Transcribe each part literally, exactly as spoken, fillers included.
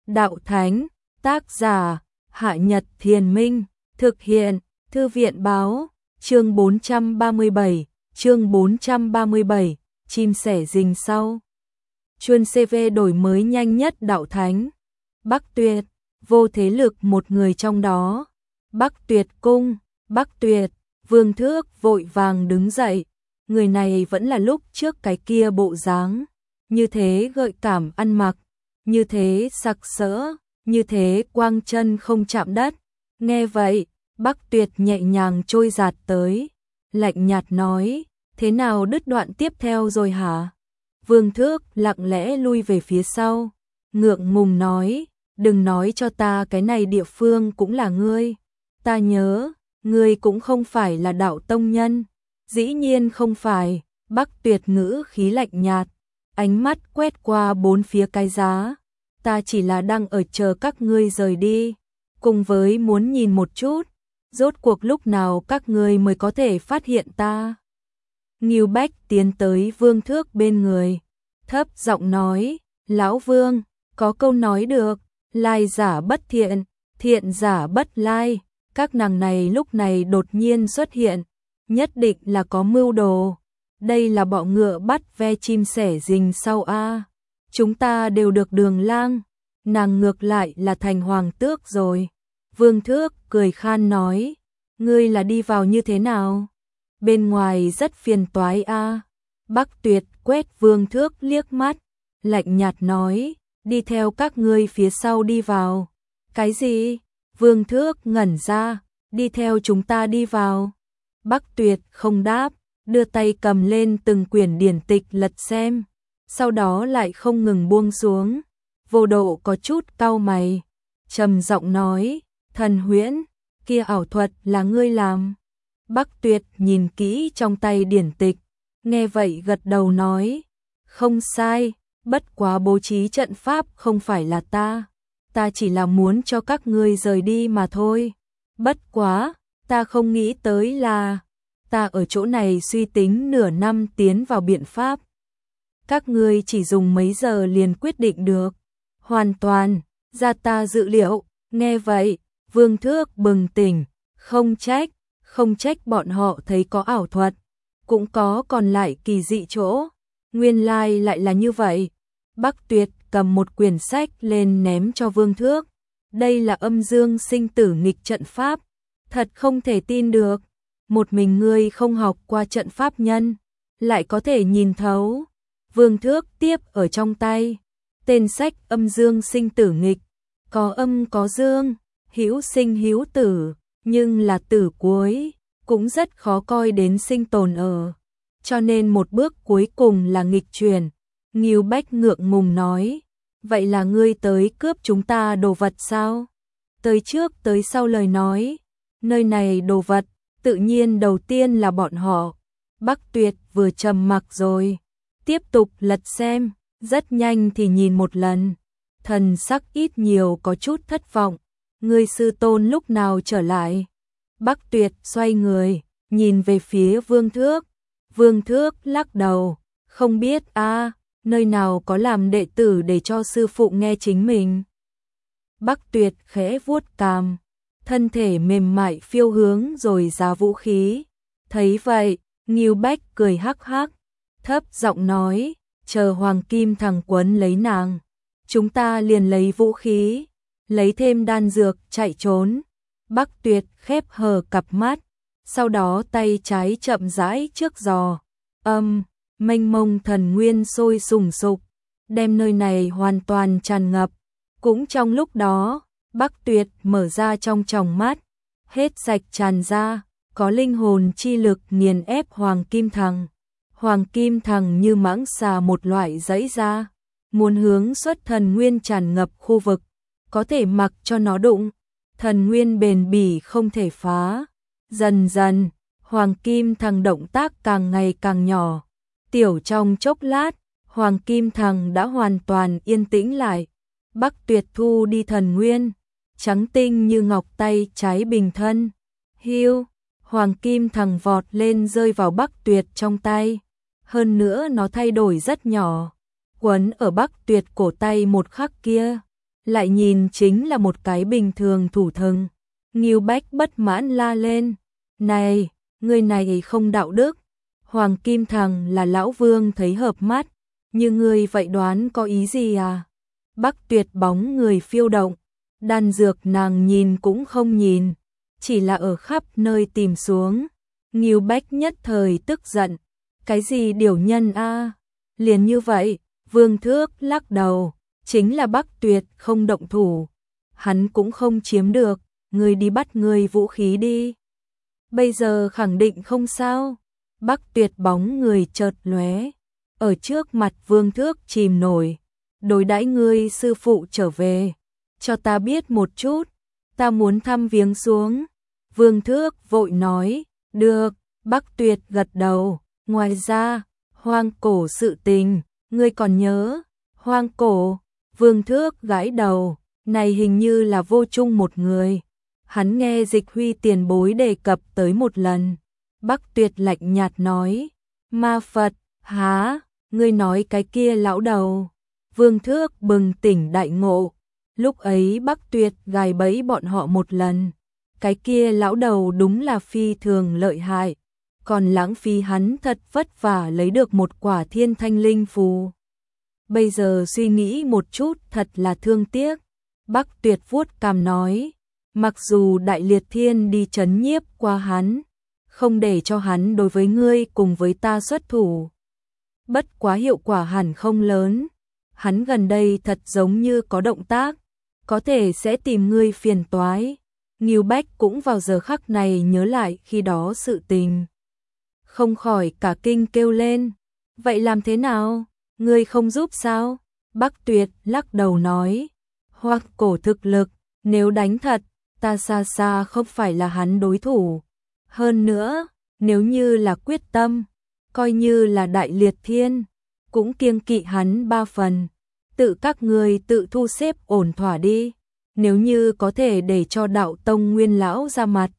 đạo thánh, tác giả, Hạ Nhật Thiền Minh, thực hiện, Thư viện báo, chương bốn trăm ba mươi bảy, chương bốn trăm ba mươi bảy, chim sẻ rình sau. Chuân xê vê đổi mới nhanh nhất đạo thánh. Bắc Tuyệt, vô thế lực một người trong đó. Bắc Tuyệt cung, Bắc Tuyệt, Vương Thước vội vàng đứng dậy. Người này vẫn là lúc trước cái kia bộ dáng, như thế gợi cảm ăn mặc, như thế sặc sỡ, như thế quang chân không chạm đất. Nghe vậy, Bắc Tuyệt nhẹ nhàng trôi giạt tới, lạnh nhạt nói, thế nào đứt đoạn tiếp theo rồi hả? Vương Thước lặng lẽ lui về phía sau, ngượng ngùng nói, đừng nói cho ta cái này địa phương cũng là ngươi. Ta nhớ, ngươi cũng không phải là đạo tông nhân. Dĩ nhiên không phải, Bắc Tuyệt ngữ khí lạnh nhạt, ánh mắt quét qua bốn phía cái giá. Ta chỉ là đang ở chờ các ngươi rời đi, cùng với muốn nhìn một chút, rốt cuộc lúc nào các ngươi mới có thể phát hiện ta. Ngưu Bách tiến tới Vương Thước bên người, thấp giọng nói, Lão Vương, có câu nói được, lai giả bất thiện, thiện giả bất lai, các nàng này lúc này đột nhiên xuất hiện, nhất định là có mưu đồ. Đây là bọ ngựa bắt ve chim sẻ rình sau a. Chúng ta đều được Đường Lang, nàng ngược lại là thành hoàng tước rồi. Vương Thước cười khan nói, ngươi là đi vào như thế nào? Bên ngoài rất phiền toái a. Bắc Tuyệt quét Vương Thước liếc mắt, lạnh nhạt nói, đi theo các ngươi phía sau đi vào. Cái gì? Vương Thước ngẩn ra, đi theo chúng ta đi vào. Bắc Tuyệt không đáp, đưa tay cầm lên từng quyển điển tịch lật xem, sau đó lại không ngừng buông xuống. Vô Độ có chút cau mày, trầm giọng nói, Thần Huyễn, kia ảo thuật là ngươi làm. Bắc Tuyệt nhìn kỹ trong tay điển tịch, nghe vậy gật đầu nói, không sai, bất quá bố trí trận pháp không phải là ta, ta chỉ là muốn cho các ngươi rời đi mà thôi. Bất quá, ta không nghĩ tới là, ta ở chỗ này suy tính nửa năm tiến vào biện pháp. Các ngươi chỉ dùng mấy giờ liền quyết định được, hoàn toàn, ra ta dự liệu. Nghe vậy, Vương Thước bừng tỉnh, không trách, không trách bọn họ thấy có ảo thuật, cũng có còn lại kỳ dị chỗ, nguyên lai lại là như vậy. Bắc Tuyệt cầm một quyển sách lên ném cho Vương Thước, đây là âm dương sinh tử nghịch trận pháp, thật không thể tin được, một mình ngươi không học qua trận pháp nhân, lại có thể nhìn thấu. Vương Thước tiếp ở trong tay, tên sách âm dương sinh tử nghịch, có âm có dương, hữu sinh hữu tử, nhưng là tử cuối, cũng rất khó coi đến sinh tồn ở, cho nên một bước cuối cùng là nghịch chuyển. Ngưu Bách ngượng ngùng nói, vậy là ngươi tới cướp chúng ta đồ vật sao? Tới trước tới sau lời nói, nơi này đồ vật, tự nhiên đầu tiên là bọn họ. Bắc Tuyệt vừa trầm mặc rồi, tiếp tục lật xem, rất nhanh thì nhìn một lần, thần sắc ít nhiều có chút thất vọng, ngươi sư tôn lúc nào trở lại? Bắc Tuyệt xoay người, nhìn về phía Vương Thước, Vương Thước lắc đầu, không biết a, nơi nào có làm đệ tử để cho sư phụ nghe chính mình. Bắc Tuyệt khẽ vuốt cằm, thân thể mềm mại phiêu hướng rồi ra vũ khí. Thấy vậy, Ngưu Bách cười hắc hắc, thấp giọng nói, chờ Hoàng Kim thằng quấn lấy nàng, chúng ta liền lấy vũ khí, lấy thêm đan dược chạy trốn. Bắc Tuyệt khép hờ cặp mắt, sau đó tay trái chậm rãi trước giò, âm, mênh mông thần nguyên sôi sùng sục, đem nơi này hoàn toàn tràn ngập. Cũng trong lúc đó, Bắc Tuyệt mở ra trong tròng mắt, hết sạch tràn ra, có linh hồn chi lực nghiền ép Hoàng Kim Thằng. Hoàng Kim Thằng như mãng xà một loại giãy ra, muốn hướng xuất thần nguyên tràn ngập khu vực, có thể mặc cho nó đụng, thần nguyên bền bỉ không thể phá. Dần dần, Hoàng Kim Thằng động tác càng ngày càng nhỏ, tiểu trong chốc lát, Hoàng Kim Thằng đã hoàn toàn yên tĩnh lại. Bắc Tuyệt thu đi thần nguyên, trắng tinh như ngọc tay trái bình thân. Hiu, Hoàng Kim Thằng vọt lên rơi vào Bắc Tuyệt trong tay. Hơn nữa nó thay đổi rất nhỏ, quấn ở Bắc Tuyệt cổ tay một khắc kia, lại nhìn chính là một cái bình thường thủ thần. Ngưu Bách bất mãn la lên, này, người này không đạo đức. Hoàng Kim Thằng là lão Vương thấy hợp mắt, như người vậy đoán có ý gì à? Bắc Tuyệt bóng người phiêu động, đan dược nàng nhìn cũng không nhìn, chỉ là ở khắp nơi tìm xuống. Ngưu Bách nhất thời tức giận, cái gì điều nhân a? Liền như vậy, Vương Thước lắc đầu, chính là Bắc Tuyệt không động thủ, hắn cũng không chiếm được, người đi bắt người vũ khí đi. Bây giờ khẳng định không sao. Bắc Tuyệt bóng người chợt lóe, ở trước mặt Vương Thước chìm nổi, đối đãi ngươi sư phụ trở về, cho ta biết một chút, ta muốn thăm viếng xuống. Vương Thước vội nói, được. Bắc Tuyệt gật đầu, ngoài ra, hoang cổ sự tình, ngươi còn nhớ? Hoang cổ? Vương Thước gãi đầu, này hình như là Vô Trung một người, hắn nghe Dịch Huy tiền bối đề cập tới một lần. Bắc Tuyệt lạnh nhạt nói, ma Phật, há, ngươi nói cái kia lão đầu. Vương Thước bừng tỉnh đại ngộ, lúc ấy Bắc Tuyệt gài bẫy bọn họ một lần, cái kia lão đầu đúng là phi thường lợi hại, còn lãng phí hắn thật vất vả lấy được một quả thiên thanh linh phù. Bây giờ suy nghĩ một chút thật là thương tiếc. Bắc Tuyệt vuốt cằm nói, mặc dù Đại Liệt Thiên đi trấn nhiếp qua hắn, không để cho hắn đối với ngươi cùng với ta xuất thủ, bất quá hiệu quả hẳn không lớn. Hắn gần đây thật giống như có động tác, có thể sẽ tìm ngươi phiền toái. Ngưu Bách cũng vào giờ khắc này nhớ lại khi đó sự tình, không khỏi cả kinh kêu lên, vậy làm thế nào? Ngươi không giúp sao? Bắc Tuyệt lắc đầu nói, hoặc cổ thực lực, nếu đánh thật, ta xa xa không phải là hắn đối thủ. Hơn nữa, nếu như là quyết tâm, coi như là Đại Liệt Thiên, cũng kiêng kỵ hắn ba phần. Tự các người tự thu xếp ổn thỏa đi, nếu như có thể để cho đạo tông nguyên lão ra mặt,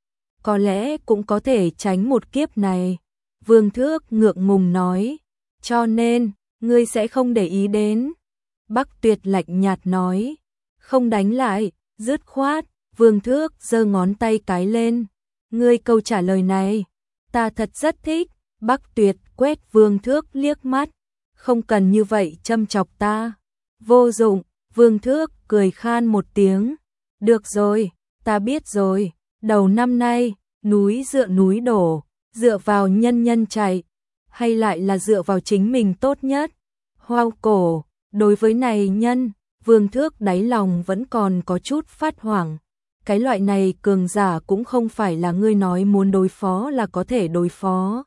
có lẽ cũng có thể tránh một kiếp này. Vương Thước ngượng ngùng nói, cho nên, ngươi sẽ không để ý đến. Bắc Tuyệt lạnh nhạt nói, không đánh lại, dứt khoát. Vương Thước giơ ngón tay cái lên, ngươi câu trả lời này, ta thật rất thích. Bắc Tuyệt quét Vương Thước liếc mắt, không cần như vậy châm chọc ta. Vô dụng. Vương Thước cười khan một tiếng, được rồi, ta biết rồi, đầu năm nay, núi dựa núi đổ, dựa vào nhân nhân chạy, hay lại là dựa vào chính mình tốt nhất. Hoang cổ, đối với này nhân, Vương Thước đáy lòng vẫn còn có chút phát hoảng. Cái loại này cường giả cũng không phải là ngươi nói muốn đối phó là có thể đối phó.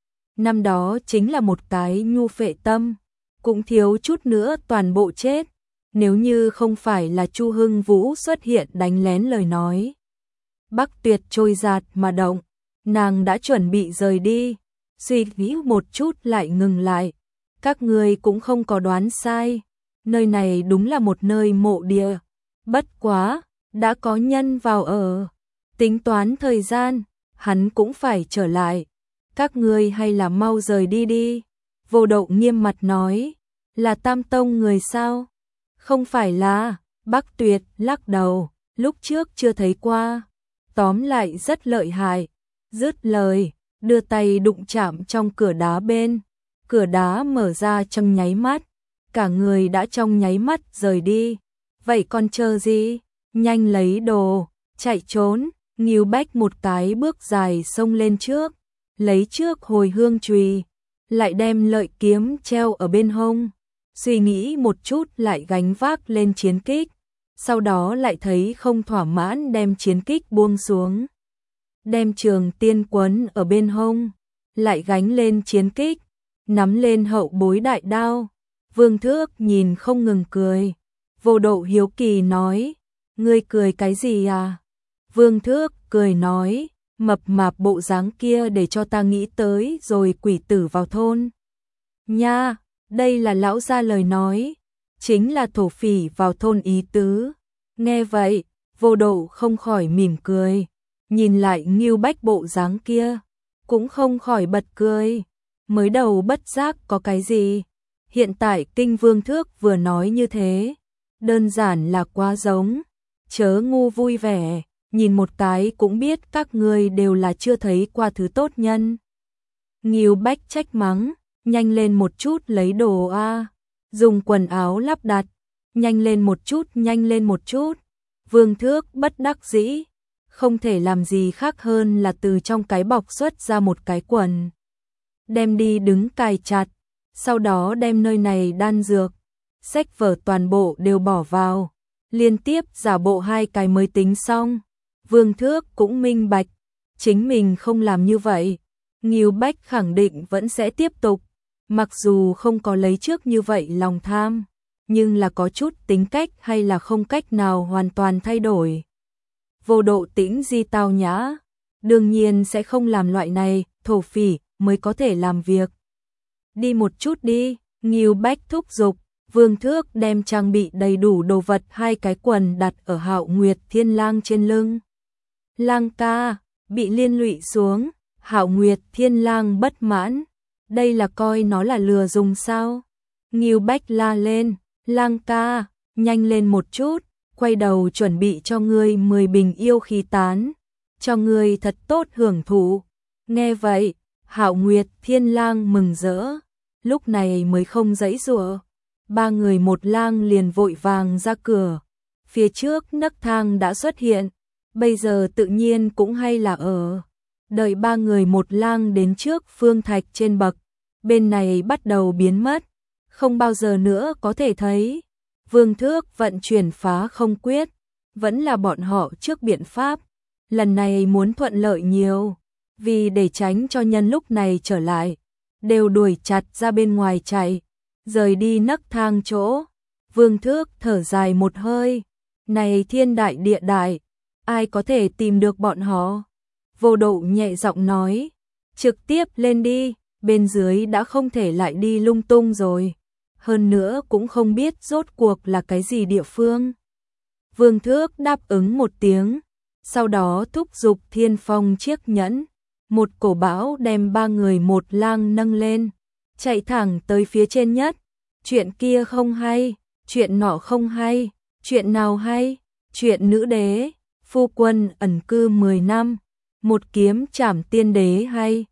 Năm đó chính là một cái nhu phệ tâm, cũng thiếu chút nữa toàn bộ chết. Nếu như không phải là Chu Hưng Vũ xuất hiện đánh lén lời nói. Bắc Tuyệt trôi giạt mà động, nàng đã chuẩn bị rời đi, suy nghĩ một chút lại ngừng lại. Các người cũng không có đoán sai, nơi này đúng là một nơi mộ địa. Bất quá, đã có nhân vào ở, tính toán thời gian, hắn cũng phải trở lại. Các người hay là mau rời đi đi. Vô Đậu nghiêm mặt nói, là Tam Tông người sao? Không phải là. Bắc Tuyệt lắc đầu, lúc trước chưa thấy qua, tóm lại rất lợi hại. Dứt lời, đưa tay đụng chạm trong cửa đá bên, cửa đá mở ra trong nháy mắt, cả người đã trong nháy mắt rời đi. Vậy còn chờ gì? Nhanh lấy đồ, chạy trốn. Ngưu Bách một cái bước dài xông lên trước, lấy trước hồi hương chùy, lại đem lợi kiếm treo ở bên hông. Suy nghĩ một chút lại gánh vác lên chiến kích, sau đó lại thấy không thỏa mãn đem chiến kích buông xuống. Đem trường tiên quấn ở bên hông, lại gánh lên chiến kích, nắm lên hậu bối đại đao. Vương Thước nhìn không ngừng cười. Vô Độ hiếu kỳ nói, ngươi cười cái gì à? Vương Thước cười nói, mập mạp bộ dáng kia để cho ta nghĩ tới rồi quỷ tử vào thôn. Nha, đây là lão gia lời nói, chính là thổ phỉ vào thôn ý tứ. Nghe vậy, Vô Độ không khỏi mỉm cười, nhìn lại Ngưu Bách bộ dáng kia, cũng không khỏi bật cười. Mới đầu bất giác có cái gì, hiện tại Kinh Vương Thước vừa nói như thế, đơn giản là quá giống, chớ ngu vui vẻ, nhìn một cái cũng biết các ngươi đều là chưa thấy qua thứ tốt nhân. Ngưu Bách trách mắng, nhanh lên một chút lấy đồ a, dùng quần áo lắp đặt, nhanh lên một chút, nhanh lên một chút. Vương Thước bất đắc dĩ, không thể làm gì khác hơn là từ trong cái bọc xuất ra một cái quần, đem đi đứng cài chặt, sau đó đem nơi này đan dược, sách vở toàn bộ đều bỏ vào, liên tiếp giả bộ hai cái mới tính xong. Vương Thước cũng minh bạch, chính mình không làm như vậy, Ngưu Bách khẳng định vẫn sẽ tiếp tục, mặc dù không có lấy trước như vậy lòng tham, nhưng là có chút tính cách hay là không cách nào hoàn toàn thay đổi. Vô Độ Tĩnh Di tao nhã, đương nhiên sẽ không làm loại này, thổ phỉ mới có thể làm việc. Đi một chút đi, Ngưu Bách thúc giục, Vương Thước đem trang bị đầy đủ đồ vật hai cái quần đặt ở Hạo Nguyệt Thiên Lang trên lưng. Lang ca, bị liên lụy xuống, Hạo Nguyệt Thiên Lang bất mãn, đây là coi nó là lừa dùng sao? Ngưu Bách la lên, Lang ca, nhanh lên một chút, quay đầu chuẩn bị cho ngươi mười bình yêu khí tán, cho ngươi thật tốt hưởng thụ. Nghe vậy, Hạo Nguyệt Thiên Lang mừng rỡ, lúc này mới không giãy giụa. Ba người một lang liền vội vàng ra cửa, phía trước nấc thang đã xuất hiện, bây giờ tự nhiên cũng hay là ở. Đợi ba người một lang đến trước phương thạch trên bậc, bên này bắt đầu biến mất, không bao giờ nữa có thể thấy. Vương Thước vận chuyển phá không quyết, vẫn là bọn họ trước biện pháp, lần này muốn thuận lợi nhiều, vì để tránh cho nhân lúc này trở lại, đều đuổi chặt ra bên ngoài chạy, rời đi nấc thang chỗ. Vương Thước thở dài một hơi, này thiên đại địa đại, ai có thể tìm được bọn họ? Vô Độ nhẹ giọng nói, trực tiếp lên đi, bên dưới đã không thể lại đi lung tung rồi, hơn nữa cũng không biết rốt cuộc là cái gì địa phương. Vương Thước đáp ứng một tiếng, sau đó thúc giục Thiên Phong chiếc nhẫn, một cổ bão đem ba người một lang nâng lên, chạy thẳng tới phía trên nhất. Chuyện kia không hay, chuyện nọ không hay, chuyện nào hay? Chuyện nữ đế, phu quân ẩn cư mười năm, một kiếm trảm tiên đế hay?